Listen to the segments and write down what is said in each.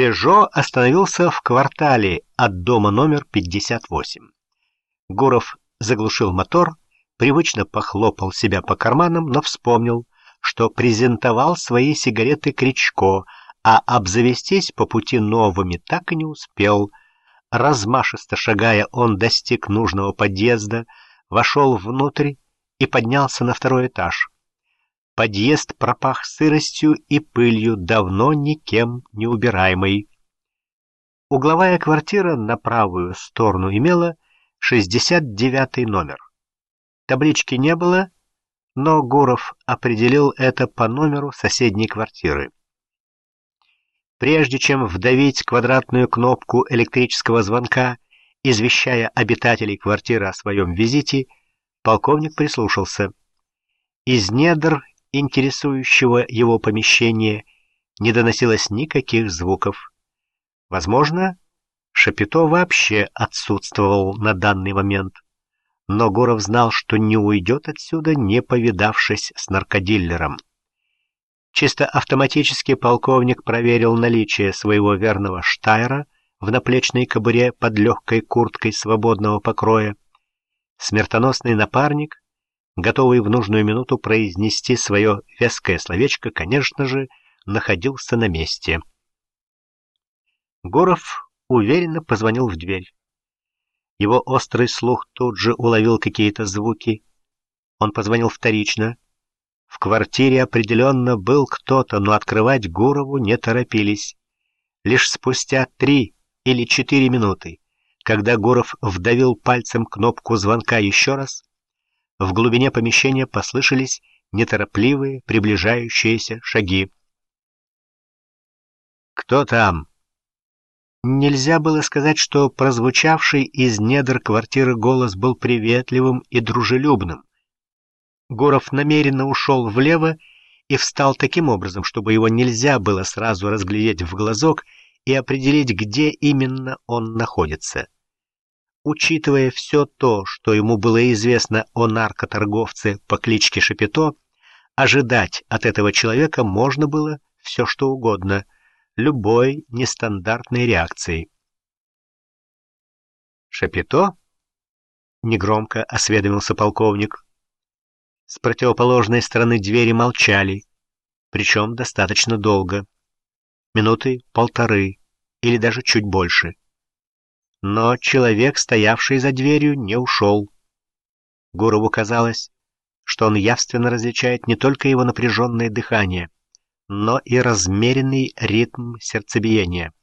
«Пежо» остановился в квартале от дома номер 58. Гуров заглушил мотор, привычно похлопал себя по карманам, но вспомнил, что презентовал свои сигареты Кричко, а обзавестись по пути новыми так и не успел. Размашисто шагая, он достиг нужного подъезда, вошел внутрь и поднялся на второй этаж. Подъезд пропах сыростью и пылью, давно никем не убираемой. Угловая квартира на правую сторону имела 69-й номер. Таблички не было, но Гуров определил это по номеру соседней квартиры. Прежде чем вдавить квадратную кнопку электрического звонка, извещая обитателей квартиры о своем визите, полковник прислушался. Из недр интересующего его помещения не доносилось никаких звуков. Возможно, Шапито вообще отсутствовал на данный момент, но Гуров знал, что не уйдет отсюда, не повидавшись с наркодиллером. Чисто автоматически полковник проверил наличие своего верного Штайра в наплечной кобуре под легкой курткой свободного покроя. Смертоносный напарник, готовый в нужную минуту произнести свое веское словечко, конечно же, находился на месте. Гуров уверенно позвонил в дверь. Его острый слух тут же уловил какие-то звуки. Он позвонил вторично. В квартире определенно был кто-то, но открывать Гурову не торопились. Лишь спустя 3 или 4 минуты, когда Гуров вдавил пальцем кнопку звонка еще раз, в глубине помещения послышались неторопливые приближающиеся шаги. «Кто там?» Нельзя было сказать, что прозвучавший из недр квартиры голос был приветливым и дружелюбным. Гуров намеренно ушел влево и встал таким образом, чтобы его нельзя было сразу разглядеть в глазок и определить, где именно он находится. Учитывая все то, что ему было известно о наркоторговце по кличке Шапито, ожидать от этого человека можно было все что угодно, любой нестандартной реакции. «Шапито?» — негромко осведомился полковник. С противоположной стороны двери молчали, причем достаточно долго. Минуты 1,5 или даже чуть больше. Но человек, стоявший за дверью, не ушел. Гурову казалось, что он явственно различает не только его напряженное дыхание, но и размеренный ритм сердцебиения.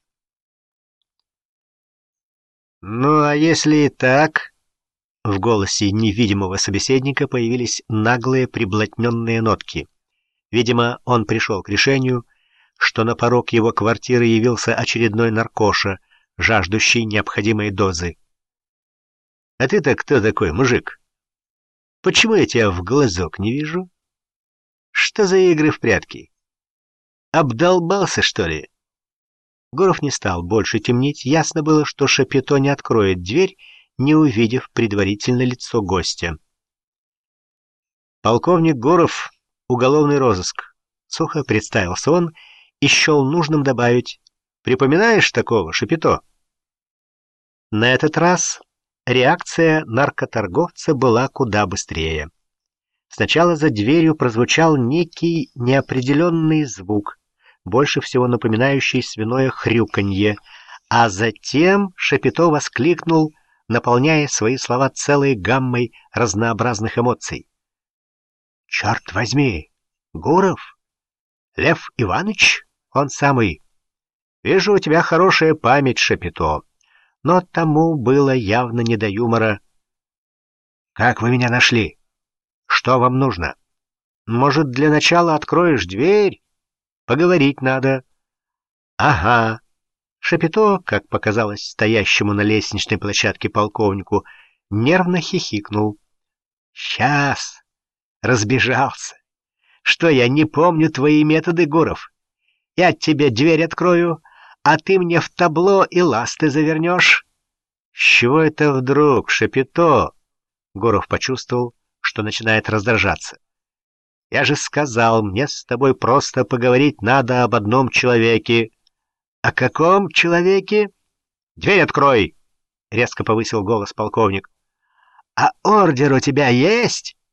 «Ну, а если и так...» В голосе невидимого собеседника появились наглые приблотненные нотки. Видимо, он пришел к решению, что на порог его квартиры явился очередной наркоша, жаждущий необходимой дозы. «А ты-то кто такой, мужик? Почему я тебя в глазок не вижу? Что за игры в прятки? Обдолбался, что ли?» Гуров не стал больше темнить. Ясно было, что Шапито не откроет дверь, не увидев предварительно лицо гостя. «Полковник Гуров, уголовный розыск», — сухо представился он и счел нужным добавить: «Припоминаешь такого, Шапито?» На этот раз реакция наркоторговца была куда быстрее. Сначала за дверью прозвучал некий неопределенный звук, больше всего напоминающий свиное хрюканье, а затем Шапито воскликнул, наполняя свои слова целой гаммой разнообразных эмоций. «Черт возьми! Гуров? Лев Иванович? Он самый. Вижу, у тебя хорошая память, Шапито». Но тому было явно не до юмора. «Как вы меня нашли? Что вам нужно? Может, для начала откроешь дверь? Поговорить надо». «Ага». Шапито, как показалось стоящему на лестничной площадке полковнику, нервно хихикнул. «Сейчас. Разбежался. Что, я не помню твои методы, Гуров? Я тебе дверь открою, а ты мне в табло и ласты завернешь». «С чего это вдруг, Шапито?» Гуров почувствовал, что начинает раздражаться. «Я же сказал, мне с тобой просто поговорить надо об одном человеке». О каком человеке? Дверь открой! Резко повысил голос полковник. А ордер у тебя есть?